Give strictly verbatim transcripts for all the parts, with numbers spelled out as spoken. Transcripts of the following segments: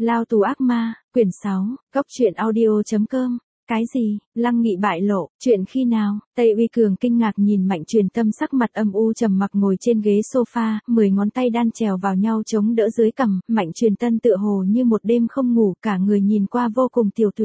Lao tù ác ma, quyển sáu, Cốc truyện audio.com. Cái gì, Lăng Nghị bại lộ, chuyện khi nào? Tây Uy Cường kinh ngạc nhìn Mạnh Truyền Tâm sắc mặt âm u trầm mặc ngồi trên ghế sofa, mười ngón tay đan chèo vào nhau chống đỡ dưới cằm, Mạnh Truyền Tân tựa hồ như một đêm không ngủ, cả người nhìn qua vô cùng tiều tụy.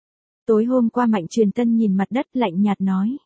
Tối hôm qua Mạnh Truyền Tân nhìn mặt đất lạnh nhạt nói.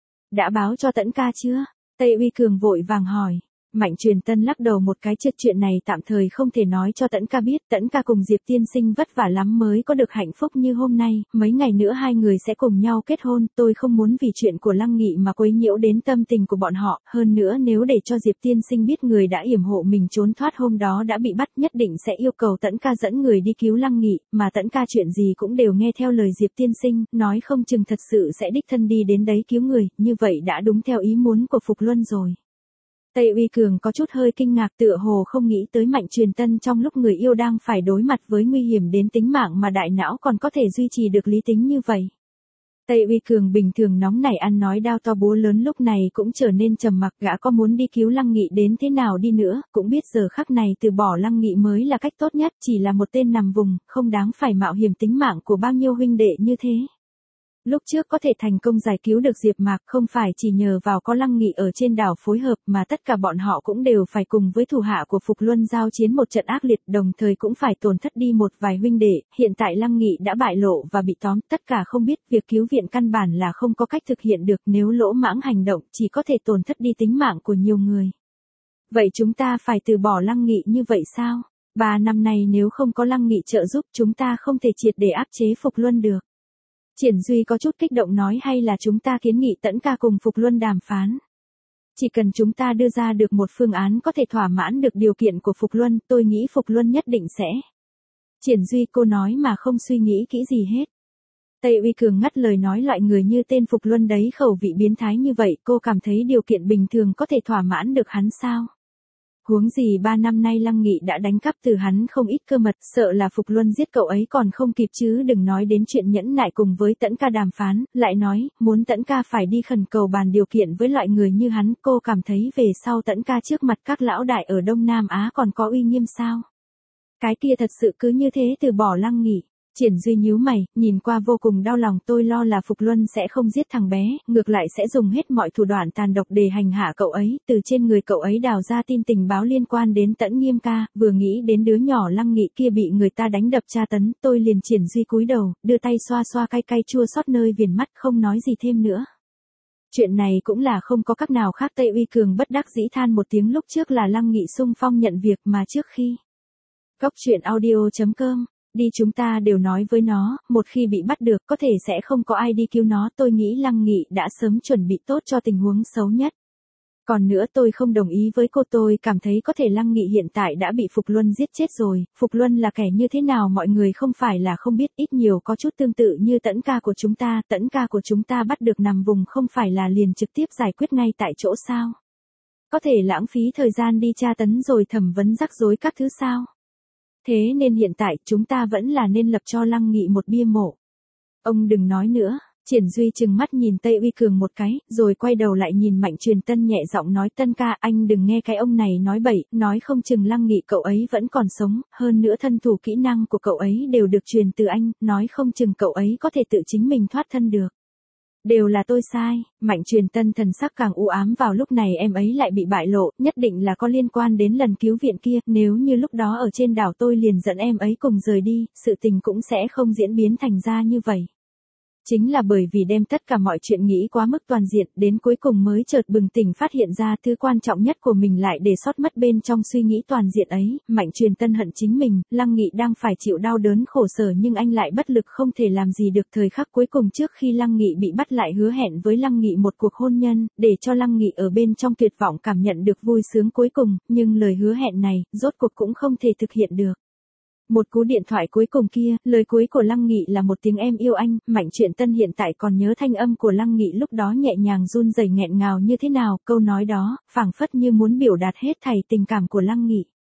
Đã báo cho Tẫn ca chưa? Tây Uy Cường vội vàng hỏi. Mạnh Truyền Tân lắc đầu một cái, chất chuyện này tạm thời không thể nói cho Tẫn ca biết, Tẫn ca cùng Diệp tiên sinh vất vả lắm mới có được hạnh phúc như hôm nay, mấy ngày nữa hai người sẽ cùng nhau kết hôn, tôi không muốn vì chuyện của Lăng Nghị mà quấy nhiễu đến tâm tình của bọn họ, hơn nữa nếu để cho Diệp tiên sinh biết người đã yểm hộ mình trốn thoát hôm đó đã bị bắt, nhất định sẽ yêu cầu Tẫn ca dẫn người đi cứu Lăng Nghị, mà Tẫn ca chuyện gì cũng đều nghe theo lời Diệp tiên sinh, nói không chừng thật sự sẽ đích thân đi đến đấy cứu người, như vậy đã đúng theo ý muốn của Phục Luân rồi. Tây Uy Cường có chút hơi kinh ngạc, tựa hồ không nghĩ tới Mạnh Truyền Tân trong lúc người yêu đang phải đối mặt với nguy hiểm đến tính mạng mà đại não còn có thể duy trì được lý tính như vậy. Tây Uy Cường bình thường nóng nảy ăn nói đao to búa lớn lúc này cũng trở nên trầm mặc, gã có muốn đi cứu Lăng Nghị đến thế nào đi nữa, cũng biết giờ khắc này từ bỏ Lăng Nghị mới là cách tốt nhất, chỉ là một tên nằm vùng, không đáng phải mạo hiểm tính mạng của bao nhiêu huynh đệ như thế. Lúc trước có thể thành công giải cứu được Diệp Mạc không phải chỉ nhờ vào có Lăng Nghị ở trên đảo phối hợp mà tất cả bọn họ cũng đều phải cùng với thủ hạ của Phục Luân giao chiến một trận ác liệt, đồng thời cũng phải tổn thất đi một vài huynh đệ, hiện tại Lăng Nghị đã bại lộ và bị tóm, tất cả không biết việc cứu viện căn bản là không có cách thực hiện được, nếu lỗ mãng hành động chỉ có thể tổn thất đi tính mạng của nhiều người. Vậy chúng ta phải từ bỏ Lăng Nghị như vậy sao? Ba năm nay nếu không có Lăng Nghị trợ giúp chúng ta không thể triệt để áp chế Phục Luân được. Triển Duy có chút kích động nói, hay là chúng ta kiến nghị Tẫn ca cùng Phục Luân đàm phán. Chỉ cần chúng ta đưa ra được một phương án có thể thỏa mãn được điều kiện của Phục Luân, tôi nghĩ Phục Luân nhất định sẽ. Triển Duy, cô nói mà không suy nghĩ kỹ gì hết. Tây Uy Cường ngắt lời nói, loại người như tên Phục Luân đấy khẩu vị biến thái như vậy, cô cảm thấy điều kiện bình thường có thể thỏa mãn được hắn sao? Huống gì ba năm nay Lăng Nghị đã đánh cắp từ hắn không ít cơ mật, sợ là Phục Luân giết cậu ấy còn không kịp chứ đừng nói đến chuyện nhẫn nại cùng với Tẫn ca đàm phán, lại nói, muốn Tẫn ca phải đi khẩn cầu bàn điều kiện với loại người như hắn, cô cảm thấy về sau Tẫn ca trước mặt các lão đại ở Đông Nam Á còn có uy nghiêm sao? Cái kia thật sự cứ như thế từ bỏ Lăng Nghị. Triển Duy nhíu mày, nhìn qua vô cùng đau lòng, tôi lo là Phục Luân sẽ không giết thằng bé, ngược lại sẽ dùng hết mọi thủ đoạn tàn độc để hành hạ cậu ấy, từ trên người cậu ấy đào ra tin tình báo liên quan đến Tẫn Nghiêm ca, vừa nghĩ đến đứa nhỏ Lăng Nghị kia bị người ta đánh đập tra tấn, tôi liền Triển Duy cúi đầu, đưa tay xoa xoa cay cay chua xót nơi viền mắt, không nói gì thêm nữa. Chuyện này cũng là không có cách nào khác. Tây Uy Cường bất đắc dĩ than một tiếng, lúc trước là Lăng Nghị xung phong nhận việc mà trước khi. Cốc truyện audio.com. Đi chúng ta đều nói với nó, một khi bị bắt được có thể sẽ không có ai đi cứu nó, tôi nghĩ Lăng Nghị đã sớm chuẩn bị tốt cho tình huống xấu nhất. Còn nữa tôi không đồng ý với cô, tôi cảm thấy có thể Lăng Nghị hiện tại đã bị Phục Luân giết chết rồi, Phục Luân là kẻ như thế nào mọi người không phải là không biết, ít nhiều có chút tương tự như Tẫn ca của chúng ta, Tẫn ca của chúng ta bắt được nằm vùng không phải là liền trực tiếp giải quyết ngay tại chỗ sao? Có thể lãng phí thời gian đi tra tấn rồi thẩm vấn rắc rối các thứ sao? Thế nên hiện tại chúng ta vẫn là nên lập cho Lăng Nghị một bia mộ. Ông đừng nói nữa. Triển Duy trừng mắt nhìn Tây Uy Cường một cái, rồi quay đầu lại nhìn Mạnh Truyền Tân nhẹ giọng nói, Tân ca, anh đừng nghe cái ông này nói bậy, nói không chừng Lăng Nghị cậu ấy vẫn còn sống, hơn nữa thân thủ kỹ năng của cậu ấy đều được truyền từ anh, nói không chừng cậu ấy có thể tự chính mình thoát thân được. Đều là tôi sai. Mạnh Truyền Tân thần sắc càng u ám, vào lúc này em ấy lại bị bại lộ, nhất định là có liên quan đến lần cứu viện kia, nếu như lúc đó ở trên đảo tôi liền dẫn em ấy cùng rời đi, sự tình cũng sẽ không diễn biến thành ra như vậy. Chính là bởi vì đem tất cả mọi chuyện nghĩ quá mức toàn diện, đến cuối cùng mới chợt bừng tỉnh phát hiện ra thứ quan trọng nhất của mình lại để sót mất bên trong suy nghĩ toàn diện ấy. Mạnh Truyền Tân hận chính mình, Lăng Nghị đang phải chịu đau đớn khổ sở nhưng anh lại bất lực không thể làm gì được. Thời khắc cuối cùng trước khi Lăng Nghị bị bắt lại hứa hẹn với Lăng Nghị một cuộc hôn nhân, để cho Lăng Nghị ở bên trong tuyệt vọng cảm nhận được vui sướng cuối cùng, nhưng lời hứa hẹn này, rốt cuộc cũng không thể thực hiện được. Một cú điện thoại cuối cùng kia, lời cuối của Lăng Nghị là một tiếng em yêu anh, Mạnh Truyền Tân hiện tại còn nhớ thanh âm của Lăng Nghị lúc đó nhẹ nhàng run rẩy nghẹn ngào như thế nào, câu nói đó, phảng phất như muốn biểu đạt hết thảy tình cảm của Lăng Nghị.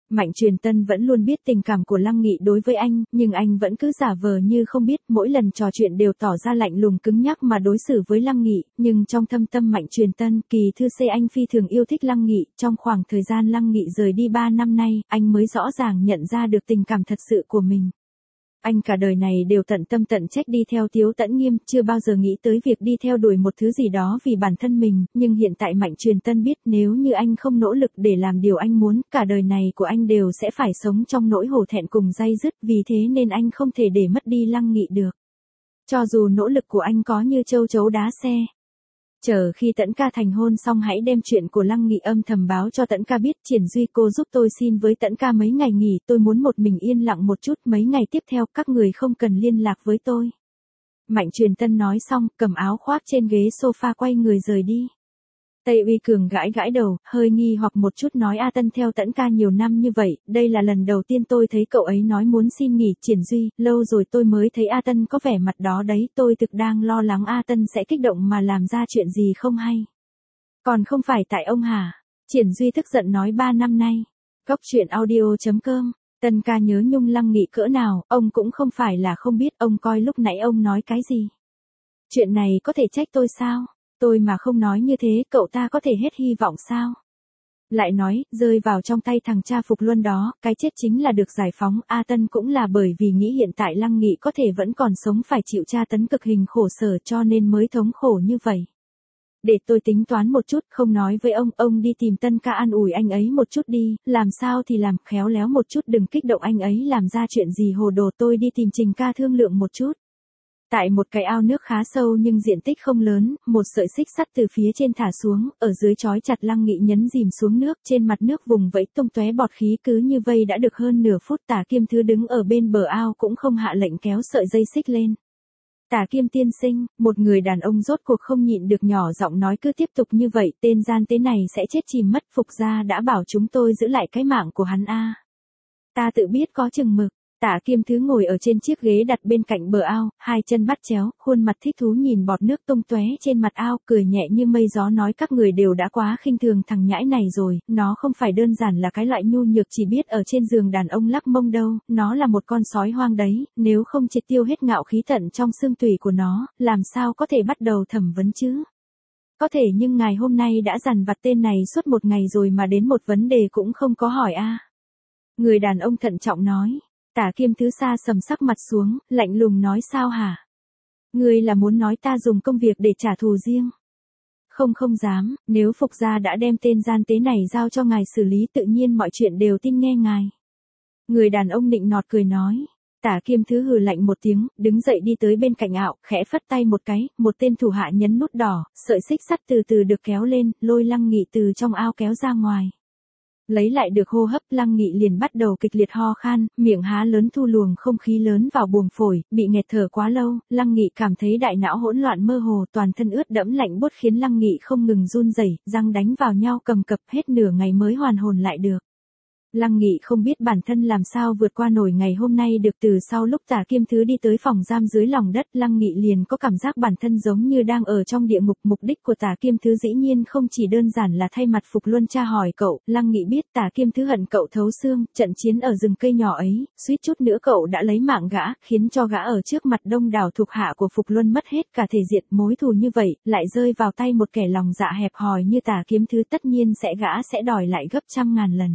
Mạnh Truyền Tân vẫn luôn biết tình cảm của Lăng Nghị đối với anh, nhưng anh vẫn cứ giả vờ như không biết, mỗi lần trò chuyện đều tỏ ra lạnh lùng cứng nhắc mà đối xử với Lăng Nghị, nhưng trong thâm tâm Mạnh Truyền Tân, kỳ thư C anh phi thường yêu thích Lăng Nghị, trong khoảng thời gian Lăng Nghị rời đi ba năm nay, anh mới rõ ràng nhận ra được tình cảm thật sự của mình. Anh cả đời này đều tận tâm tận trách đi theo Tiếu Tẫn Nghiêm, chưa bao giờ nghĩ tới việc đi theo đuổi một thứ gì đó vì bản thân mình, nhưng hiện tại Mạnh Truyền Tân biết nếu như anh không nỗ lực để làm điều anh muốn, cả đời này của anh đều sẽ phải sống trong nỗi hổ thẹn cùng day dứt, vì thế nên anh không thể để mất đi Lăng Nghị được. Cho dù nỗ lực của anh có như châu chấu đá xe. Chờ khi Tẫn ca thành hôn xong hãy đem chuyện của Lăng Nghị âm thầm báo cho Tẫn ca biết. Triển Duy cô giúp tôi xin với Tẫn ca mấy ngày nghỉ, tôi muốn một mình yên lặng một chút, mấy ngày tiếp theo các người không cần liên lạc với tôi. Mạnh Truyền Tân nói xong, cầm áo khoác trên ghế sofa quay người rời đi. Tây Uy Cường gãi gãi đầu, hơi nghi hoặc một chút nói A Tân theo Tẫn ca nhiều năm như vậy, đây là lần đầu tiên tôi thấy cậu ấy nói muốn xin nghỉ. Triển Duy, lâu rồi tôi mới thấy A Tân có vẻ mặt đó đấy, tôi thực đang lo lắng A Tân sẽ kích động mà làm ra chuyện gì không hay. Còn không phải tại ông hả? Triển Duy tức giận nói ba năm nay. Góc truyện audio chấm com. Tân ca nhớ nhung Lăng Nghị cỡ nào, ông cũng không phải là không biết, ông coi lúc nãy ông nói cái gì. Chuyện này có thể trách tôi sao? Tôi mà không nói như thế, cậu ta có thể hết hy vọng sao? Lại nói, rơi vào trong tay thằng cha Phục Luân đó, cái chết chính là được giải phóng. A Tân cũng là bởi vì nghĩ hiện tại Lăng Nghị có thể vẫn còn sống phải chịu tra tấn cực hình khổ sở cho nên mới thống khổ như vậy. Để tôi tính toán một chút, không nói với ông, ông đi tìm Tân ca an ủi anh ấy một chút đi, làm sao thì làm, khéo léo một chút, đừng kích động anh ấy làm ra chuyện gì hồ đồ. Tôi đi tìm Trình ca thương lượng một chút. Tại một cái ao nước khá sâu nhưng diện tích không lớn, một sợi xích sắt từ phía trên thả xuống, ở dưới trói chặt Lăng Nghị nhấn dìm xuống nước, trên mặt nước vùng vẫy tung tóe bọt khí. Cứ như vây đã được hơn nửa phút, Tả Kiêm Thứ đứng ở bên bờ ao cũng không hạ lệnh kéo sợi dây xích lên. Tả Kiêm tiên sinh, một người đàn ông rốt cuộc không nhịn được nhỏ giọng nói, cứ tiếp tục như vậy, tên gian tế này sẽ chết chìm mất. Phục gia đã bảo chúng tôi giữ lại cái mạng của hắn a. Ta tự biết có chừng mực. Tả Kiêm Thứ ngồi ở trên chiếc ghế đặt bên cạnh bờ ao, hai chân bắt chéo, khuôn mặt thích thú nhìn bọt nước tung tóe trên mặt ao, cười nhẹ như mây gió nói các người đều đã quá khinh thường thằng nhãi này rồi, nó không phải đơn giản là cái loại nhu nhược chỉ biết ở trên giường đàn ông lắc mông đâu, nó là một con sói hoang đấy, nếu không triệt tiêu hết ngạo khí tận trong xương tủy của nó, làm sao có thể bắt đầu thẩm vấn chứ? Có thể nhưng ngài hôm nay đã dằn vặt tên này suốt một ngày rồi mà đến một vấn đề cũng không có hỏi a. Người đàn ông thận trọng nói. Tả Kiêm Thứ xa sầm sắc mặt xuống, lạnh lùng nói sao hả? Ngươi là muốn nói ta dùng công việc để trả thù riêng? Không không dám, nếu Phục gia đã đem tên gian tế này giao cho ngài xử lý tự nhiên mọi chuyện đều tin nghe ngài. Người đàn ông nịnh nọt cười nói. Tả Kiêm Thứ hừ lạnh một tiếng, đứng dậy đi tới bên cạnh ảo, khẽ phất tay một cái, một tên thủ hạ nhấn nút đỏ, sợi xích sắt từ từ được kéo lên, lôi Lăng Nghị từ trong ao kéo ra ngoài. Lấy lại được hô hấp, Lăng Nghị liền bắt đầu kịch liệt ho khan, miệng há lớn thu luồng không khí lớn vào buồng phổi, bị nghẹt thở quá lâu, Lăng Nghị cảm thấy đại não hỗn loạn mơ hồ, toàn thân ướt đẫm lạnh buốt khiến Lăng Nghị không ngừng run rẩy, răng đánh vào nhau cầm cập, hết nửa ngày mới hoàn hồn lại được. Lăng Nghị không biết bản thân làm sao vượt qua nổi ngày hôm nay được. Từ sau lúc Tả Kiêm Thứ đi tới phòng giam dưới lòng đất, Lăng Nghị liền có cảm giác bản thân giống như đang ở trong địa ngục. Mục đích của Tả Kiêm Thứ dĩ nhiên không chỉ đơn giản là thay mặt Phục Luân tra hỏi cậu, Lăng Nghị biết Tả Kiêm Thứ hận cậu thấu xương, trận chiến ở rừng cây nhỏ ấy, suýt chút nữa cậu đã lấy mạng gã, khiến cho gã ở trước mặt đông đảo thuộc hạ của Phục Luân mất hết cả thể diện. Mối thù như vậy, lại rơi vào tay một kẻ lòng dạ hẹp hòi như Tả Kiêm Thứ, tất nhiên sẽ gã sẽ đòi lại gấp trăm ngàn lần.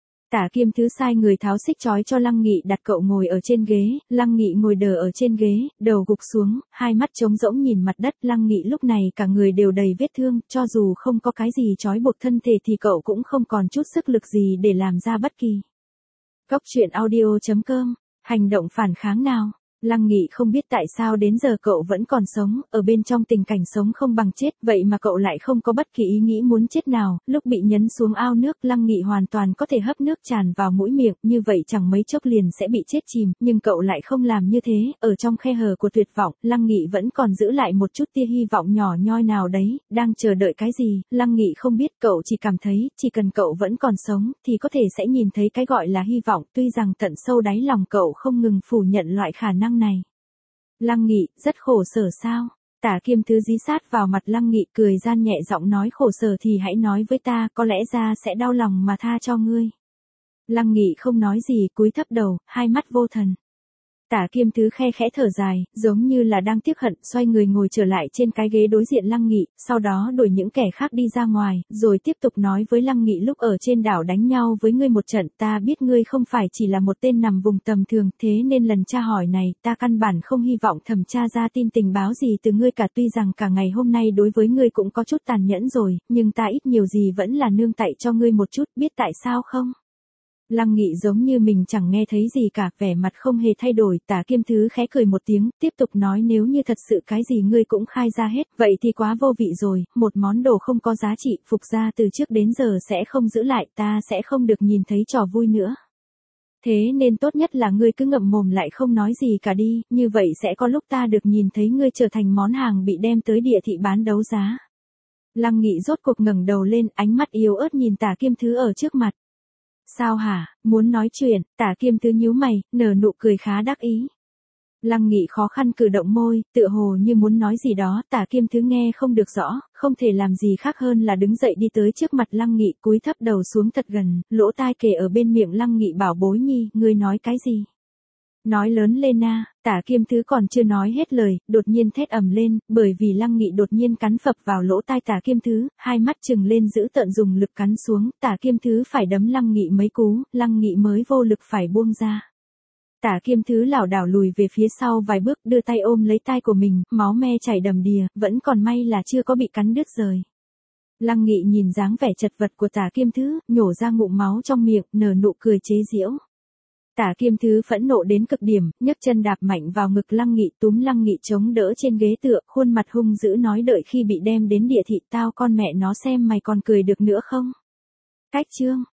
Tả Kiêm Thứ sai người tháo xích trói cho Lăng Nghị, đặt cậu ngồi ở trên ghế, Lăng Nghị ngồi đờ ở trên ghế, đầu gục xuống, hai mắt trống rỗng nhìn mặt đất. Lăng Nghị lúc này cả người đều đầy vết thương, cho dù không có cái gì trói buộc thân thể thì cậu cũng không còn chút sức lực gì để làm ra bất kỳ. Góc truyện audio chấm com, hành động phản kháng nào? Lăng Nghị không biết tại sao đến giờ cậu vẫn còn sống, ở bên trong tình cảnh sống không bằng chết, vậy mà cậu lại không có bất kỳ ý nghĩ muốn chết nào. Lúc bị nhấn xuống ao nước, Lăng Nghị hoàn toàn có thể hấp nước tràn vào mũi miệng, như vậy chẳng mấy chốc liền sẽ bị chết chìm, nhưng cậu lại không làm như thế. Ở trong khe hở của tuyệt vọng, Lăng Nghị vẫn còn giữ lại một chút tia hy vọng nhỏ nhoi nào đấy, đang chờ đợi cái gì, Lăng Nghị không biết, cậu chỉ cảm thấy, chỉ cần cậu vẫn còn sống, thì có thể sẽ nhìn thấy cái gọi là hy vọng, tuy rằng tận sâu đáy lòng cậu không ngừng phủ nhận loại khả năng này. Lăng Nghị, rất khổ sở sao? Tả Kiêm Thứ dí sát vào mặt Lăng Nghị, cười gian nhẹ giọng nói, khổ sở thì hãy nói với ta, có lẽ ra sẽ đau lòng mà tha cho ngươi. Lăng Nghị không nói gì, cúi thấp đầu, hai mắt vô thần. Tả Kiêm Thứ khe khẽ thở dài, giống như là đang tiếc hận, xoay người ngồi trở lại trên cái ghế đối diện Lăng Nghị, sau đó đuổi những kẻ khác đi ra ngoài, rồi tiếp tục nói với Lăng Nghị, lúc ở trên đảo đánh nhau với ngươi một trận, ta biết ngươi không phải chỉ là một tên nằm vùng tầm thường, thế nên lần tra hỏi này, ta căn bản không hy vọng thẩm tra ra tin tình báo gì từ ngươi cả, tuy rằng cả ngày hôm nay đối với ngươi cũng có chút tàn nhẫn rồi, nhưng ta ít nhiều gì vẫn là nương tại cho ngươi một chút, biết tại sao không? Lăng Nghị giống như mình chẳng nghe thấy gì cả, vẻ mặt không hề thay đổi, Tả Kiêm Thứ khẽ cười một tiếng, tiếp tục nói, nếu như thật sự cái gì ngươi cũng khai ra hết, vậy thì quá vô vị rồi, một món đồ không có giá trị, Phục gia từ trước đến giờ sẽ không giữ lại, ta sẽ không được nhìn thấy trò vui nữa. Thế nên tốt nhất là ngươi cứ ngậm mồm lại không nói gì cả đi, như vậy sẽ có lúc ta được nhìn thấy ngươi trở thành món hàng bị đem tới địa thị bán đấu giá. Lăng Nghị rốt cuộc ngẩng đầu lên, ánh mắt yếu ớt nhìn Tả Kiêm Thứ ở trước mặt. Sao hả, muốn nói chuyện? Tả Kiêm Thứ nhíu mày, nở nụ cười khá đắc ý. Lăng Nghị khó khăn cử động môi, tựa hồ như muốn nói gì đó, Tả Kiêm Thứ nghe không được rõ, không thể làm gì khác hơn là đứng dậy đi tới trước mặt Lăng Nghị, cúi thấp đầu xuống thật gần, lỗ tai kề ở bên miệng Lăng Nghị, bảo bối nhi, ngươi nói cái gì? Nói lớn lên na, Tả Kiêm Thứ còn chưa nói hết lời, đột nhiên thét ầm lên, bởi vì Lăng Nghị đột nhiên cắn phập vào lỗ tai Tả Kiêm Thứ, hai mắt trừng lên giữ tợn dùng lực cắn xuống, Tả Kiêm Thứ phải đấm Lăng Nghị mấy cú, Lăng Nghị mới vô lực phải buông ra. Tả Kiêm Thứ lảo đảo lùi về phía sau vài bước, đưa tay ôm lấy tai của mình, máu me chảy đầm đìa, vẫn còn may là chưa có bị cắn đứt rời. Lăng Nghị nhìn dáng vẻ chật vật của Tả Kiêm Thứ, nhổ ra ngụm máu trong miệng, nở nụ cười chế giễu. Tả Kiêm Thứ phẫn nộ đến cực điểm, nhấc chân đạp mạnh vào ngực Lăng Nghị, túm Lăng Nghị chống đỡ trên ghế tựa, khuôn mặt hung dữ nói, đợi khi bị đem đến địa thị tao con mẹ nó xem mày còn cười được nữa không? Cách chương